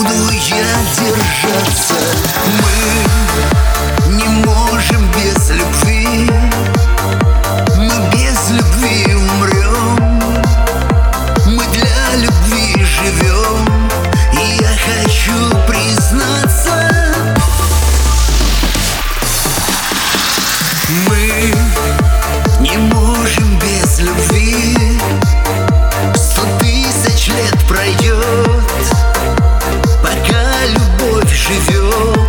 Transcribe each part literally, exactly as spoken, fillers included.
буду я держаться. Мы не можем без любви, мы без любви умрем. Мы для любви живем, и я хочу признаться, мы не можем без любви. Сто тысяч лет пройдет, пока любовь живет.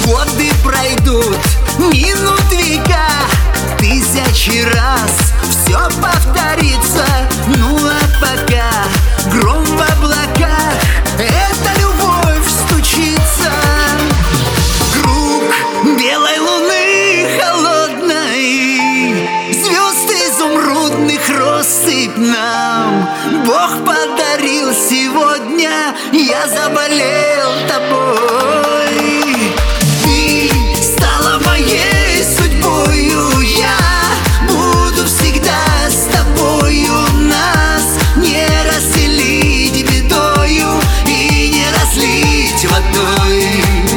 Годы пройдут, минут века, тысячи раз все повторится. Ну а пока гром в облаках, эта любовь стучится. Круг белой луны холодной, звезд изумрудных россыпь нам Бог подарил сегодня. Я заболел тобой, ты стала моей судьбою. Я буду всегда с тобою. Нас не расселить бедою и не разлить водой.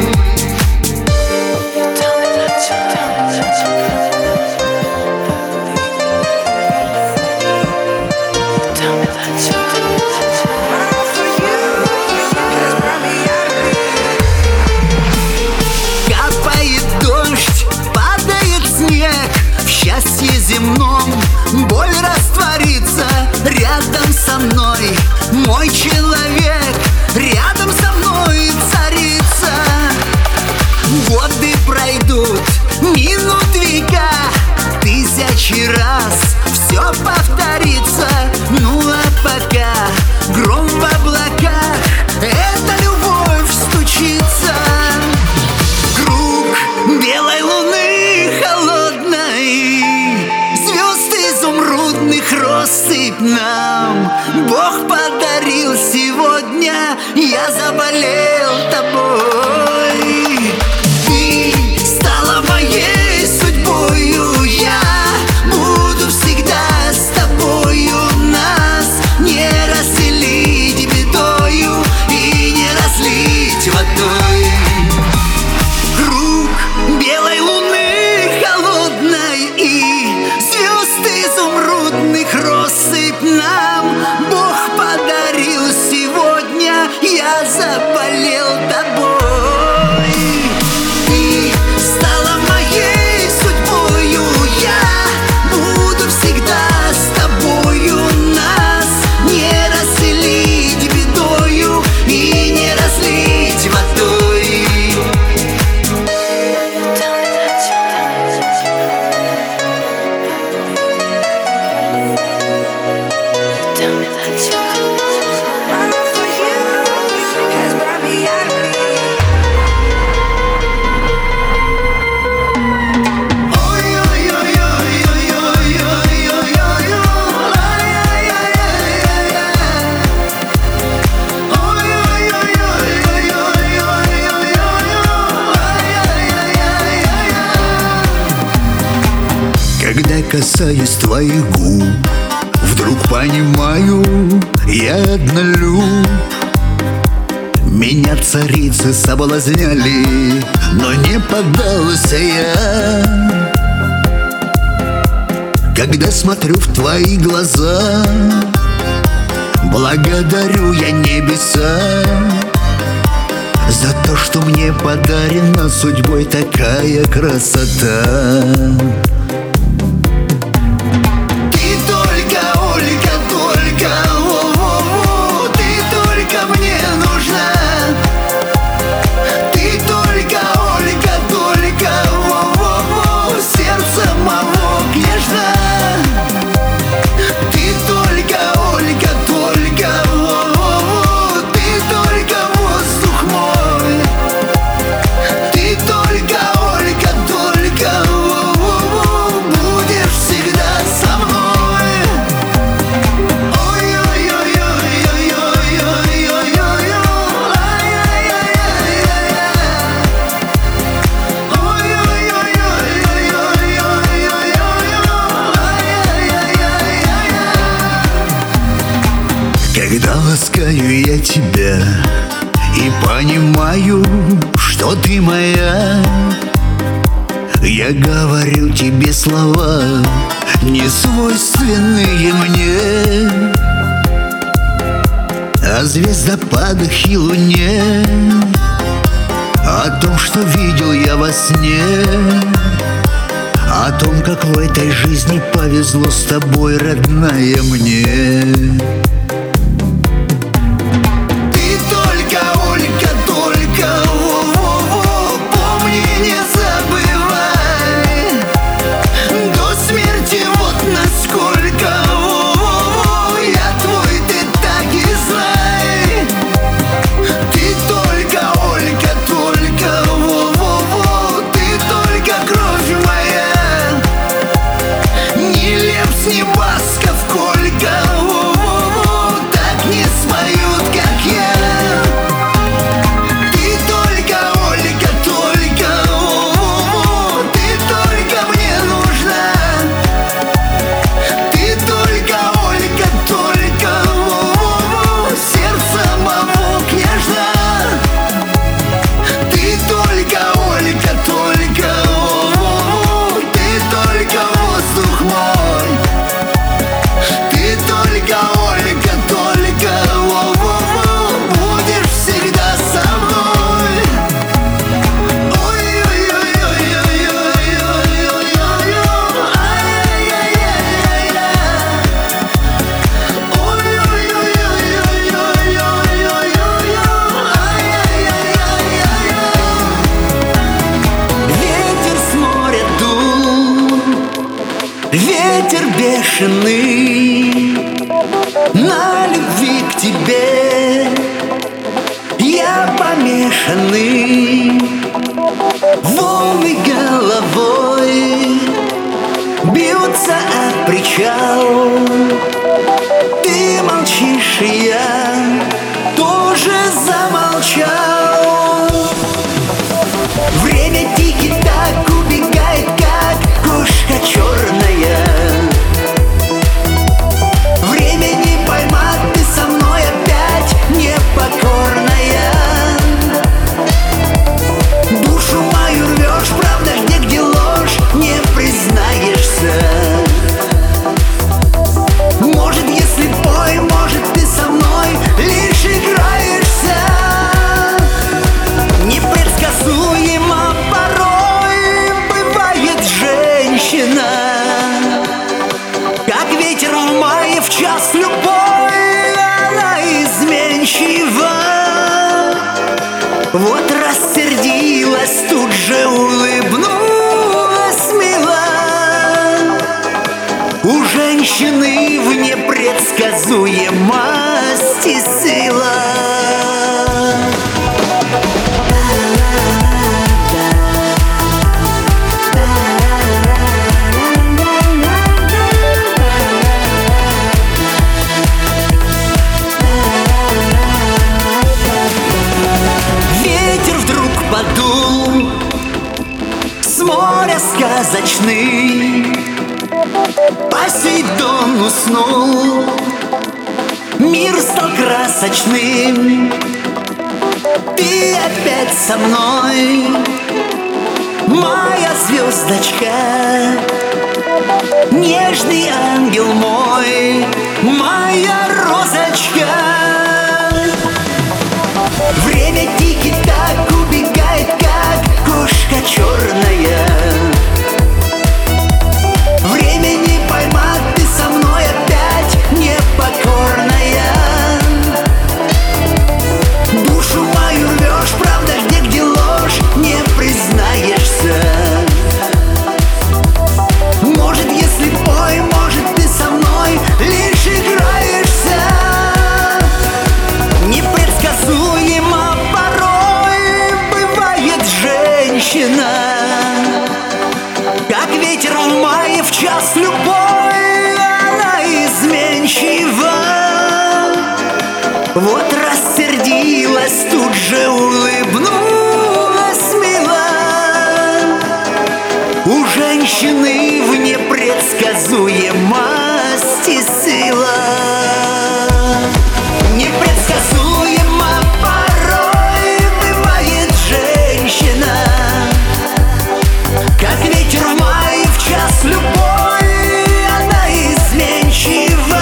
Земном боль растворится рядом со мной. Мой человек рядом со мной царица. Годы пройдут, минут века, тысячи раз все повторится. Ну а пока гром в облаках, эта любовь стучится. Круг белой луны холодной, изумрудных россыпь нам Бог подарил сегодня. Я заболел тобой, ты стала моей судьбою. Я буду всегда с тобою. Нас не расселить бедою и не разлить водой. Круг белой луны холодной и звезд изумрудных россыпь нам Бог подарил сегодня. Я заболел тобой, ты стала моей судьбою. Я буду всегда с тобою. Нас не расселить бедою и не разлить водой. Когда касаюсь твоих губ, вдруг понимаю, я однолюб. Меня царицы соблазняли, но не поддался я. Когда смотрю в твои глаза, благодарю я небеса за то, что мне подарена судьбой такая красота. Когда ласкаю я тебя и понимаю, что ты моя, я говорю тебе слова, не свойственные мне, о звездопадах и луне, о том, что видел я во сне, о том, как в этой жизни повезло с тобой, родная, мне. Ты только, Ольга, только, во-во-во, помни Ветер бешеный на любви к тебе, я помешанный, волны головой бьются о причал. Ты молчишь, и я тоже замолчал. Время тики-так убегает, как кошка черная. Время не поймать, ты со мной опять непокорная. Душу мою рвешь, правда, где, где ложь, не признаешься. Может, если пой, может, ты со мной лишь играешься. Непредсказуемо порой бывает женщина, как ветер в мае в час любой, она изменчива. Вот рассердилась, тут же улыбнулась мило. У женщины в непредсказуемости сила. Ветер вдруг подул с моря сказочный, Посейдон уснул, мир стал красочным. Ты опять со мной, моя звездочка, нежный ангел мой, моя розочка. Время тики-так убегает, как кошка черная. Время не поймать, ты со мной опять непокорная. Душу мою рвешь, правда, где, где ложь, не признаешься. Может, если пой, может, ты со мной лишь играешься. Непредсказуемо порой бывает женщина, как ветер в мае в час любой, она изменчива. Вот рассердилась, тут же улыбнулась мило. У женщины в непредсказуемости сила. Непредсказуемо порой бывает женщина, как ветер в мае в час любой, она изменчива.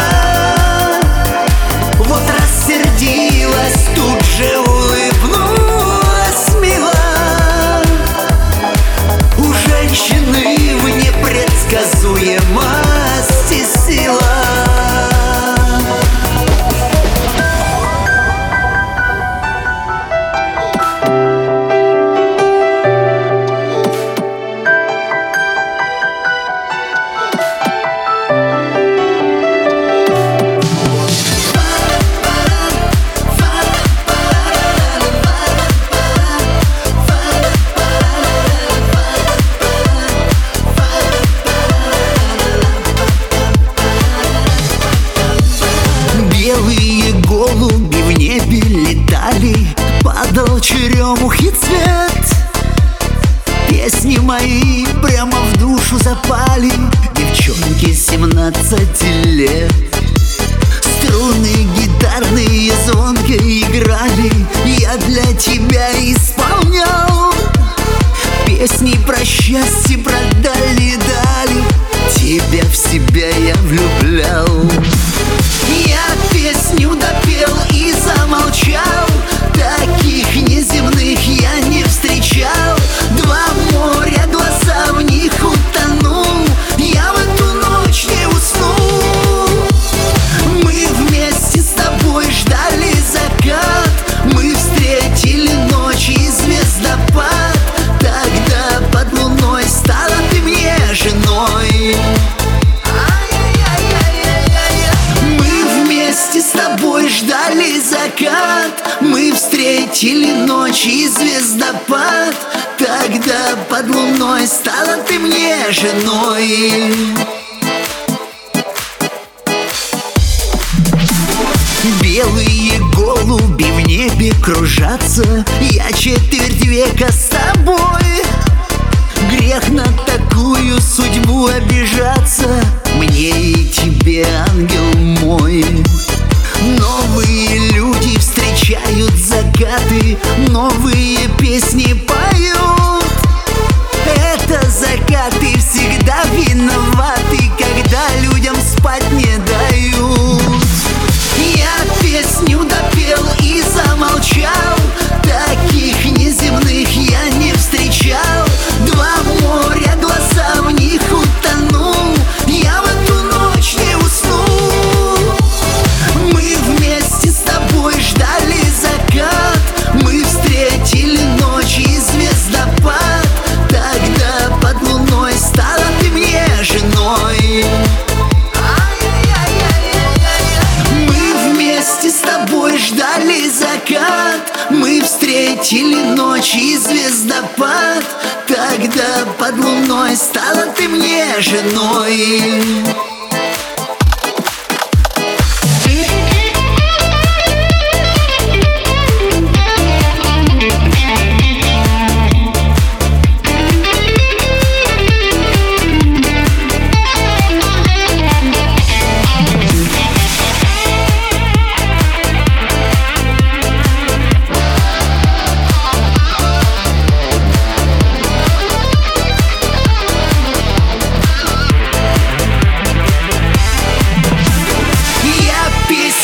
Вот рассердилась, тут же улыбнулась мило. У женщины в непредсказуемости сила. Белые голуби в небе летали, падал черемухи цвет. Песни мои прямо в душу запали, девчонки семнадцати лет. Струны гитарные звонко играли, я для тебя исполнял песни про счастье, про дали-дали. Тебя в себя я влюблял. Я песню допел и замолчал, таких неземных я не встречал. Два моря, глаза в них утонул, я в эту ночь не уснул. Мы вместе с тобой ждали закат, мы встретили ночь и звездопад. Тогда под луной стала ты мне женой. А Тогда под луной стала ты мне женой. Белые голуби в небе кружатся, я четверть века с тобой. Грех на такую судьбу обижаться, мне и тебе, ангел мой. Новые люди встречают закаты, новые песни поют. Это закаты всегда виноваты, когда людям спать не дают. Я песню допел и замолчал, таких неземных я не встречал. Два моря, глаза в них утонул, я в эту ночь не уснул. Мы вместе с тобой ждали закат, мы встретили ночь и звездопад. Тогда под луной стала ты мне женой. Мы вместе с тобой ждали закат, мы встретили ночь и звездопад. Тогда под луной стала ты мне женой.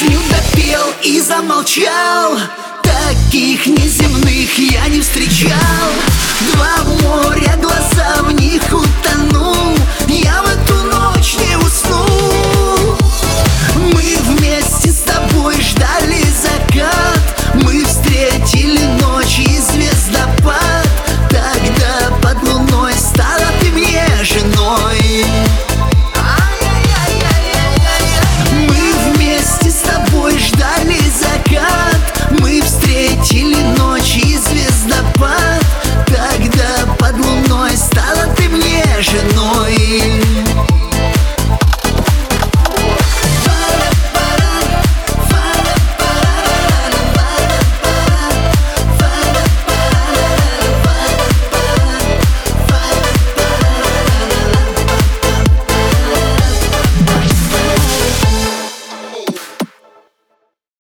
И замолчал, таких неземных я не встречал.